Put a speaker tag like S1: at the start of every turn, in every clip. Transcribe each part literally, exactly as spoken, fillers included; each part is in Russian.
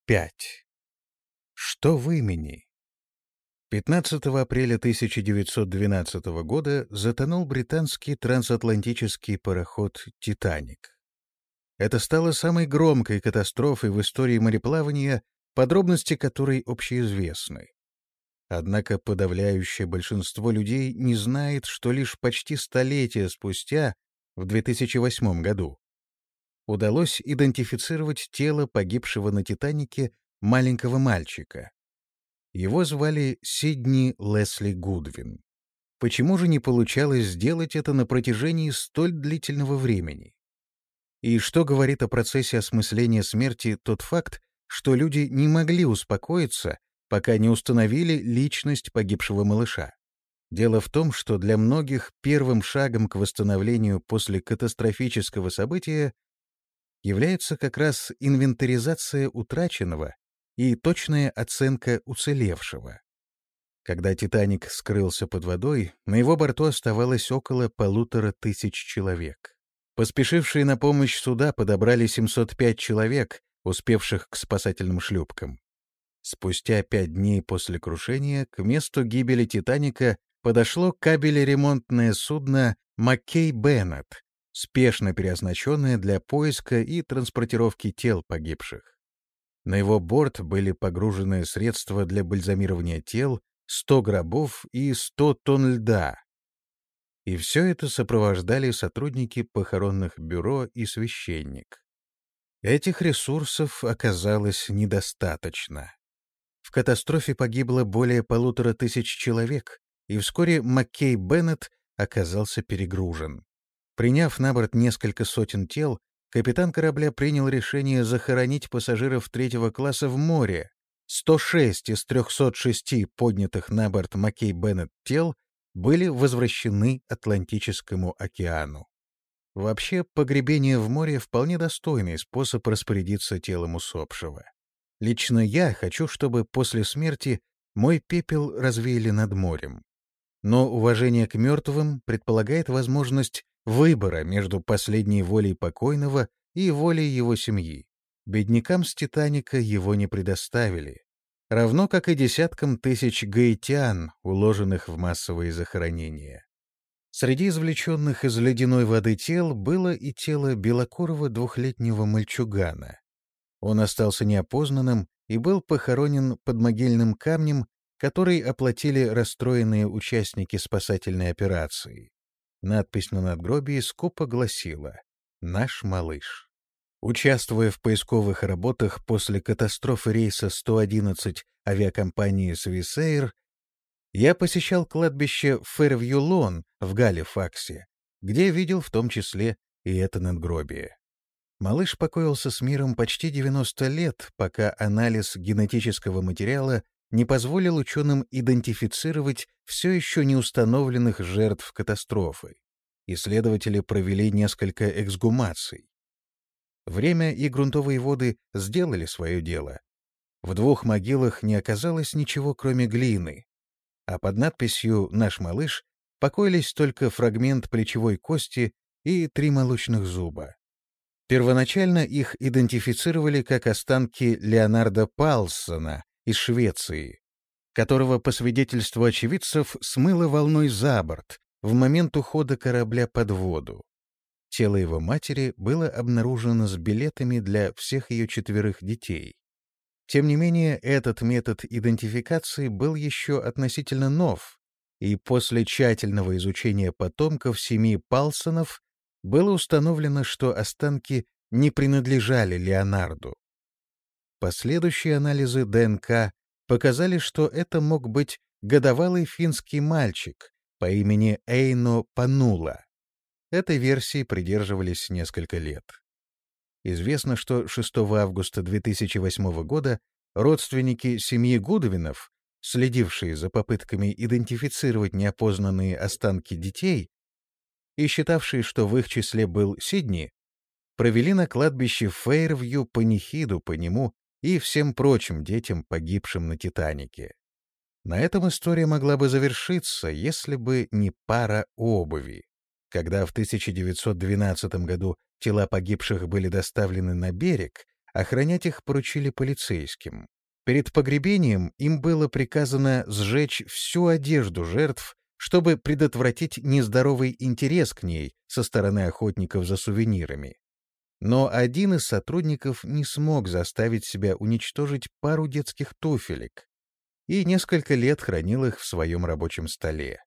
S1: пять. Что в имени? пятнадцатого апреля тысяча девятьсот двенадцатого года затонул британский трансатлантический пароход «Титаник». Это стало самой громкой катастрофой в истории мореплавания, подробности которой общеизвестны. Однако подавляющее большинство людей не знает, что лишь почти столетие спустя, в две тысячи восьмом году, удалось идентифицировать тело погибшего на «Титанике» маленького мальчика. Его звали Сидни Лесли Гудвин. Почему же не получалось сделать это на протяжении столь длительного времени? И что говорит о процессе осмысления смерти тот факт, что люди не могли успокоиться, пока не установили личность погибшего малыша? Дело в том, что для многих первым шагом к восстановлению после катастрофического события является как раз инвентаризация утраченного и точная оценка уцелевшего. Когда «Титаник» скрылся под водой, на его борту оставалось около полутора тысяч человек. Поспешившие на помощь суда подобрали семьсот пять человек, успевших к спасательным шлюпкам. Спустя пять дней после крушения к месту гибели «Титаника» подошло кабелеремонтное судно «Маккей Беннет», спешно переоснащенное для поиска и транспортировки тел погибших. На его борт были погружены средства для бальзамирования тел, сто гробов и сто тонн льда. И все это сопровождали сотрудники похоронных бюро и священник. Этих ресурсов оказалось недостаточно. В катастрофе погибло более полутора тысяч человек, и вскоре Маккей Беннет оказался перегружен. Приняв на борт несколько сотен тел, капитан корабля принял решение захоронить пассажиров третьего класса в море. сто шесть из трехсот шести поднятых на борт Маккей Беннет тел были возвращены Атлантическому океану. Вообще, погребение в море — вполне достойный способ распорядиться телом усопшего. Лично я хочу, чтобы после смерти мой пепел развеяли над морем. Но уважение к мертвым предполагает возможность выбора между последней волей покойного и волей его семьи. Беднякам с «Титаника» его не предоставили, равно как и десяткам тысяч гаитян, уложенных в массовые захоронения. Среди извлеченных из ледяной воды тел было и тело белокурого двухлетнего мальчугана. Он остался неопознанным и был похоронен под могильным камнем, который оплатили расстроенные участники спасательной операции. Надпись на надгробии скупо гласила «Наш малыш». Участвуя в поисковых работах после катастрофы рейса сто одиннадцать авиакомпании Swissair, я посещал кладбище Фэрвью-Лон в Галифаксе, где видел в том числе и это надгробие. Малыш покоился с миром почти девяносто лет, пока анализ генетического материала не позволил ученым идентифицировать все еще не установленных жертв катастрофы. Исследователи провели несколько эксгумаций. Время и грунтовые воды сделали свое дело. В двух могилах не оказалось ничего, кроме глины, а под надписью «Наш малыш» покоились только фрагмент плечевой кости и три молочных зуба. Первоначально их идентифицировали как останки Леонарда Палссона из Швеции, которого, по свидетельству очевидцев, смыло волной за борт в момент ухода корабля под воду. Тело его матери было обнаружено с билетами для всех ее четверых детей. Тем не менее, этот метод идентификации был еще относительно нов, и после тщательного изучения потомков семьи Палссонов было установлено, что останки не принадлежали Леонарду. Последующие анализы ДНК показали, что это мог быть годовалый финский мальчик по имени Эйно Панула. Этой версии придерживались несколько лет. Известно, что шестого августа две тысячи восьмого года родственники семьи Гудвинов, следившие за попытками идентифицировать неопознанные останки детей и считавшие, что в их числе был Сидни, провели на кладбище Фэйрвью панихиду по нему и всем прочим детям, погибшим на «Титанике». На этом история могла бы завершиться, если бы не пара обуви. Когда в тысяча девятьсот двенадцатом году тела погибших были доставлены на берег, Охранять их поручили полицейским. Перед погребением им было приказано сжечь всю одежду жертв, чтобы предотвратить нездоровый интерес к ней со стороны охотников за сувенирами. Но один из сотрудников не смог заставить себя уничтожить пару детских туфелек и несколько лет хранил их в своем рабочем столе.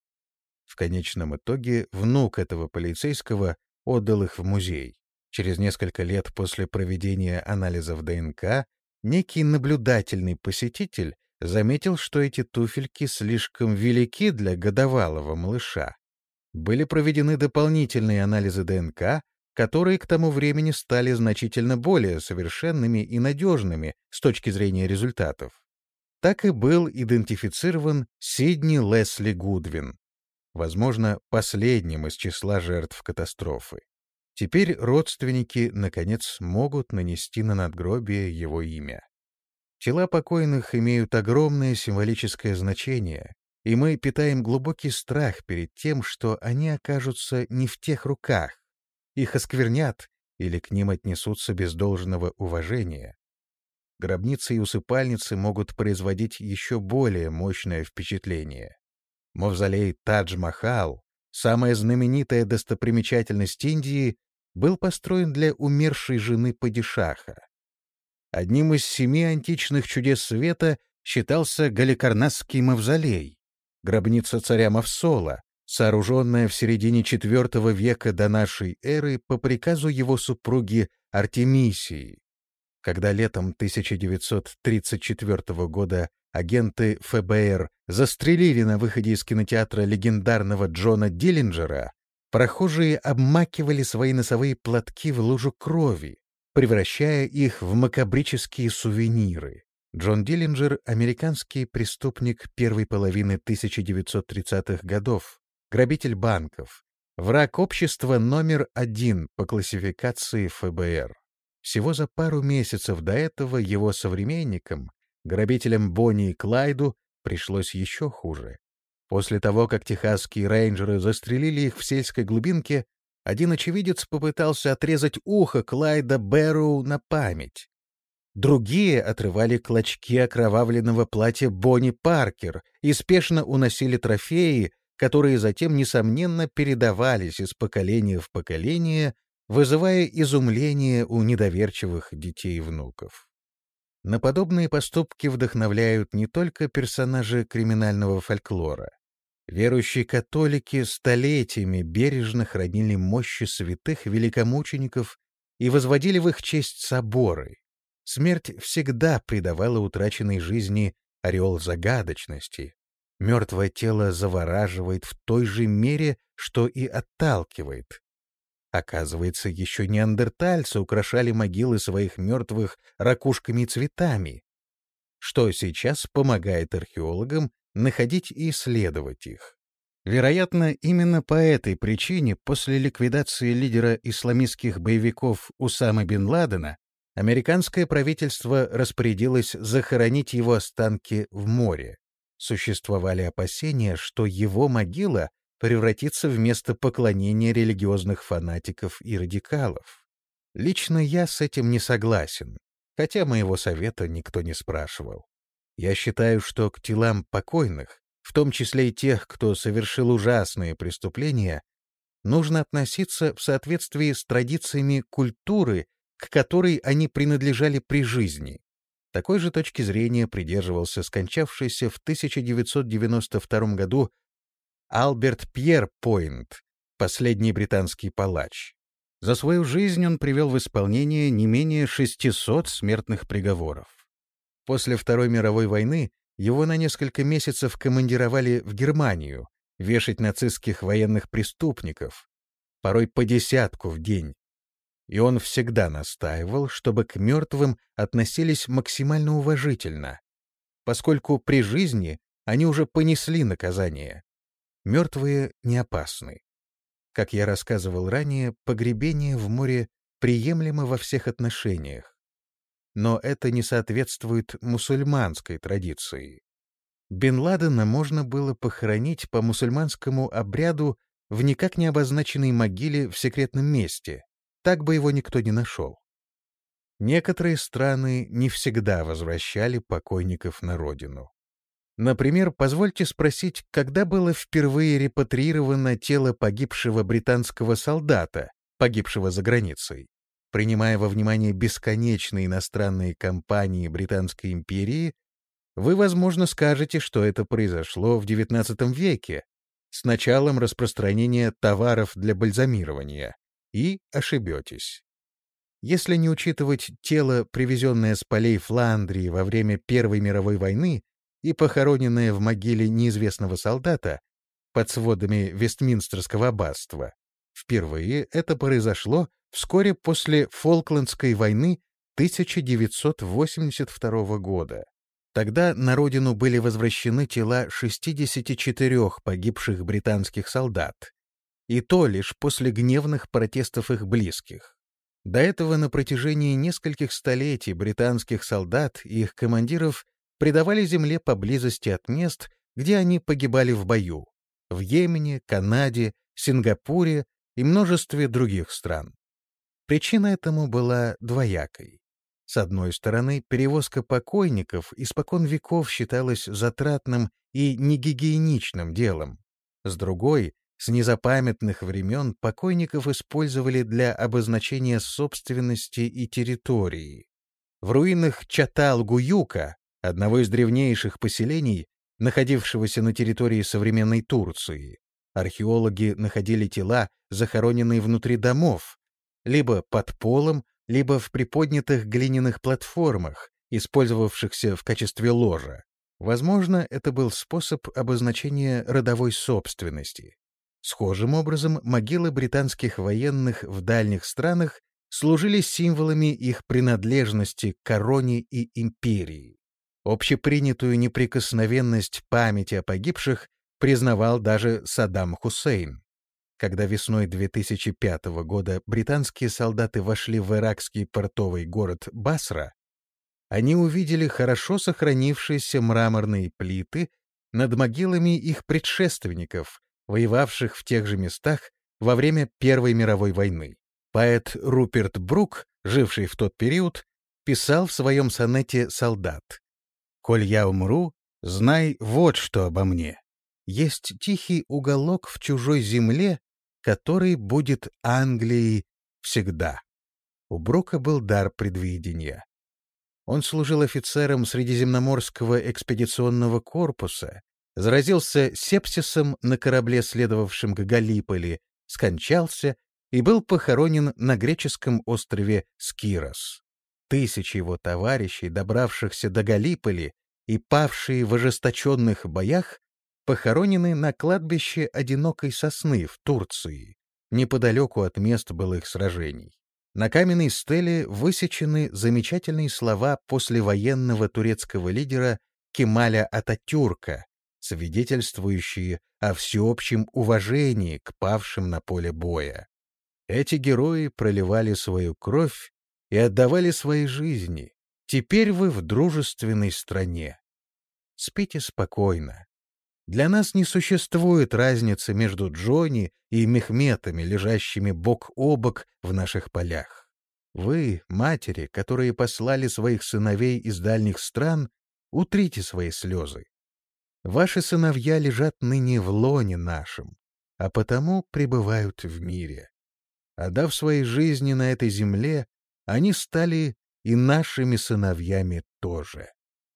S1: В конечном итоге внук этого полицейского отдал их в музей. Через несколько лет после проведения анализов ДНК некий наблюдательный посетитель заметил, что эти туфельки слишком велики для годовалого малыша. Были проведены дополнительные анализы ДНК, которые к тому времени стали значительно более совершенными и надежными с точки зрения результатов. Так и был идентифицирован Сидни Лесли Гудвин, возможно, последним из числа жертв катастрофы. Теперь родственники, наконец, могут нанести на надгробие его имя. Тела покойных имеют огромное символическое значение, и мы питаем глубокий страх перед тем, что они окажутся не в тех руках, их осквернят или к ним отнесутся без должного уважения. Гробницы и усыпальницы могут производить еще более мощное впечатление. Мавзолей Тадж-Махал, самая знаменитая достопримечательность Индии, был построен для умершей жены падишаха. Одним из семи античных чудес света считался Галикарнасский мавзолей, гробница царя Мавсола, сооруженная в середине четвертого века до нашей эры по приказу его супруги Артемисии. Когда летом тысяча девятьсот тридцать четвёртого года агенты эф бэ эр застрелили на выходе из кинотеатра легендарного Джона Диллинджера, прохожие обмакивали свои носовые платки в лужу крови, превращая их в макабрические сувениры. Джон Диллинджер — американский преступник первой половины тысяча девятьсот тридцатых годов, грабитель банков, враг общества номер один по классификации эф бэ эр. Всего за пару месяцев до этого его современникам, грабителям Бонни и Клайду, пришлось еще хуже. После того, как техасские рейнджеры застрелили их в сельской глубинке, один очевидец попытался отрезать ухо Клайда Бэрроу на память. Другие отрывали клочки окровавленного платья Бонни Паркер и спешно уносили трофеи, которые затем, несомненно, передавались из поколения в поколение, вызывая изумление у недоверчивых детей и внуков. На подобные поступки вдохновляют не только персонажи криминального фольклора. Верующие католики столетиями бережно хранили мощи святых великомучеников и возводили в их честь соборы. Смерть всегда придавала утраченной жизни ореол загадочности. Мертвое тело завораживает в той же мере, что и отталкивает. Оказывается, еще неандертальцы украшали могилы своих мертвых ракушками и цветами, что сейчас помогает археологам находить и исследовать их. Вероятно, именно по этой причине после ликвидации лидера исламистских боевиков Усамы бен Ладена американское правительство распорядилось захоронить его останки в море. Существовали опасения, что его могила превратится в место поклонения религиозных фанатиков и радикалов. Лично я с этим не согласен, хотя моего совета никто не спрашивал. Я считаю, что к телам покойных, в том числе и тех, кто совершил ужасные преступления, нужно относиться в соответствии с традициями культуры, к которой они принадлежали при жизни. Такой же точки зрения придерживался скончавшийся в тысяча девятьсот девяносто втором году Альберт Пьерпойнт, последний британский палач. За свою жизнь он привел в исполнение не менее шестисот смертных приговоров. После Второй мировой войны его на несколько месяцев командировали в Германию вешать нацистских военных преступников, порой по десятку в день. И он всегда настаивал, чтобы к мертвым относились максимально уважительно, поскольку при жизни они уже понесли наказание. Мертвые не опасны. Как я рассказывал ранее, погребение в море приемлемо во всех отношениях. Но это не соответствует мусульманской традиции. Бен Ладена можно было похоронить по мусульманскому обряду в никак не обозначенной могиле в секретном месте. Так бы его никто не нашел. Некоторые страны не всегда возвращали покойников на родину. Например, позвольте спросить, когда было впервые репатриировано тело погибшего британского солдата, погибшего за границей? Принимая во внимание бесконечные иностранные кампании Британской империи, вы, возможно, скажете, что это произошло в девятнадцатом веке, с началом распространения товаров для бальзамирования, и ошибетесь. Если не учитывать тело, привезенное с полей Фландрии во время Первой мировой войны и похороненное в могиле неизвестного солдата под сводами Вестминстерского аббатства, впервые это произошло вскоре после Фолклендской войны тысяча девятьсот восемьдесят второго года. Тогда на родину были возвращены тела шестидесяти четырёх погибших британских солдат, и то лишь после гневных протестов их близких. До этого на протяжении нескольких столетий британских солдат и их командиров предавали земле поблизости от мест, где они погибали в бою — в Йемене, Канаде, Сингапуре и множестве других стран. Причина этому была двоякой. С одной стороны, перевозка покойников испокон веков считалась затратным и негигиеничным делом. С другой, с незапамятных времен покойников использовали для обозначения собственности и территории. В руинах Чатал-Гуюка, одного из древнейших поселений, находившегося на территории современной Турции, археологи находили тела, захороненные внутри домов, либо под полом, либо в приподнятых глиняных платформах, использовавшихся в качестве ложа. Возможно, это был способ обозначения родовой собственности. Схожим образом могилы британских военных в дальних странах служили символами их принадлежности к короне и империи. Общепринятую неприкосновенность памяти о погибших признавал даже Саддам Хусейн. Когда весной две тысячи пятого года британские солдаты вошли в иракский портовый город Басра, они увидели хорошо сохранившиеся мраморные плиты над могилами их предшественников, воевавших в тех же местах во время Первой мировой войны. Поэт Руперт Брук, живший в тот период, писал в своем сонете «Солдат». «Коль я умру, знай вот что обо мне. Есть тихий уголок в чужой земле, который будет Англией всегда». У Брука был дар предвидения. Он служил офицером Средиземноморского экспедиционного корпуса, заразился сепсисом на корабле, следовавшем к Галлиполи, скончался и был похоронен на греческом острове Скирос. Тысячи его товарищей, добравшихся до Галлиполи и павшие в ожесточенных боях, похоронены на кладбище одинокой сосны в Турции, неподалеку от мест былых сражений. На каменной стеле высечены замечательные слова послевоенного турецкого лидера Кемаля Ататюрка, свидетельствующие о всеобщем уважении к павшим на поле боя. Эти герои проливали свою кровь и отдавали свои жизни. Теперь вы в дружественной стране. Спите спокойно. Для нас не существует разницы между Джонни и Мехметами, лежащими бок о бок в наших полях. Вы, матери, которые послали своих сыновей из дальних стран, утрите свои слезы. Ваши сыновья лежат ныне в лоне нашем, а потому пребывают в мире. Отдав свои жизни на этой земле, они стали и нашими сыновьями тоже.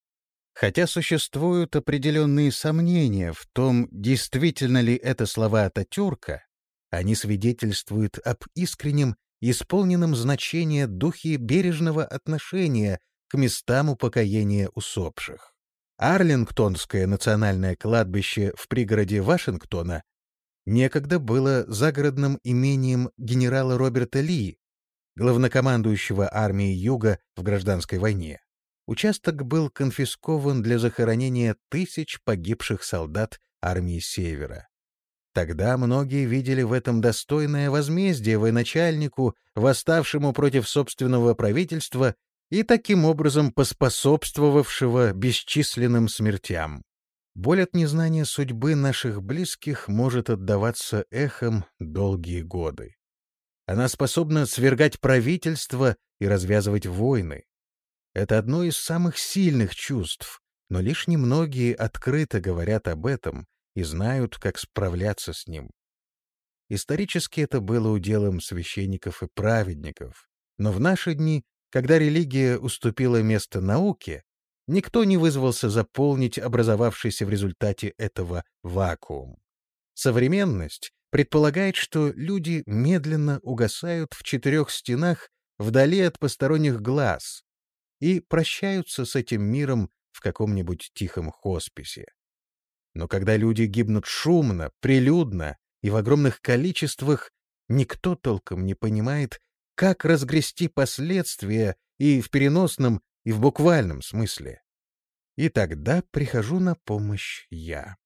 S1: Хотя существуют определенные сомнения в том, действительно ли это слова Ататюрка, они свидетельствуют об искреннем, исполненном значения духе бережного отношения к местам упокоения усопших. Арлингтонское национальное кладбище в пригороде Вашингтона некогда было загородным имением генерала Роберта Ли, главнокомандующего армией Юга в гражданской войне. Участок был конфискован для захоронения тысяч погибших солдат армии Севера. Тогда многие видели в этом достойное возмездие военачальнику, восставшему против собственного правительства и таким образом поспособствовавшего бесчисленным смертям. Боль от незнания судьбы наших близких может отдаваться эхом долгие годы. Она способна свергать правительства и развязывать войны. Это одно из самых сильных чувств, но лишь немногие открыто говорят об этом и знают, как справляться с ним. Исторически это было уделом священников и праведников, но в наши дни, когда религия уступила место науке, никто не вызвался заполнить образовавшийся в результате этого вакуум. Современность предполагает, что люди медленно угасают в четырех стенах вдали от посторонних глаз и прощаются с этим миром в каком-нибудь тихом хосписе. Но когда люди гибнут шумно, прилюдно и в огромных количествах, никто толком не понимает, как разгрести последствия и в переносном, и в буквальном смысле. И тогда прихожу на помощь я.